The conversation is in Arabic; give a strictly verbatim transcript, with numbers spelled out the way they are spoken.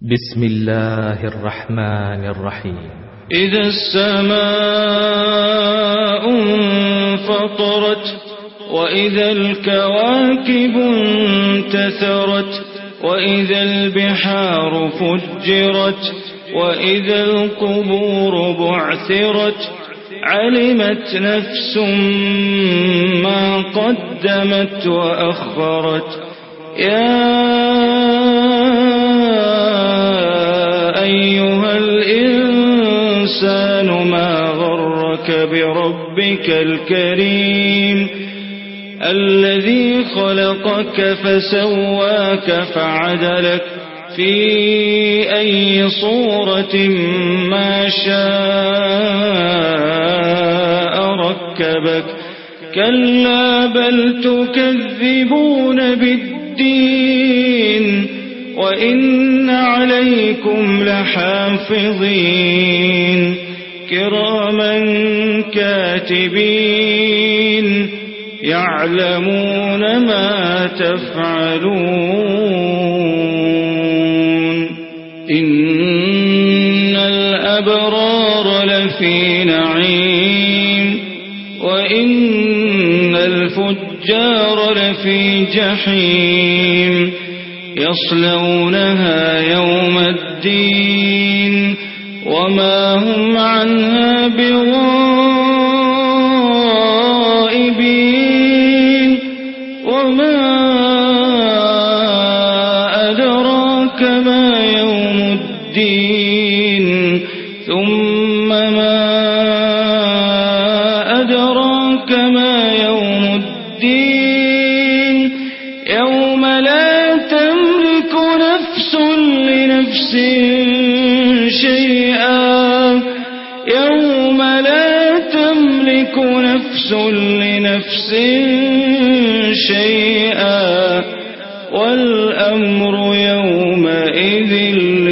بسم الله الرحمن الرحيم. إذا السماء انفطرت وإذا الكواكب انتثرت وإذا البحار فجرت وإذا القبور بعثرت علمت نفس ما قدمت وأخرت. يا أيها الإنسان ما غرك بربك الكريم الذي خلقك فسواك فعدلك في أي صورة ما شاء ركبك. كلا بل تكذبون بالدين وإن عليكم لحافظين كراما كاتبين يعلمون ما تفعلون. إن الأبرار لفي نعيم وإن الفجار لفي جحيم يصلونها يوم الدين وما هم عنها بغائبين. وما أدراك ما يوم الدين ثم ما أدراك ما يوم الدين يوم لا تملك نفس لنفس شيئا يوم لا تملك نفس لنفس شيئا والأمر يومئذ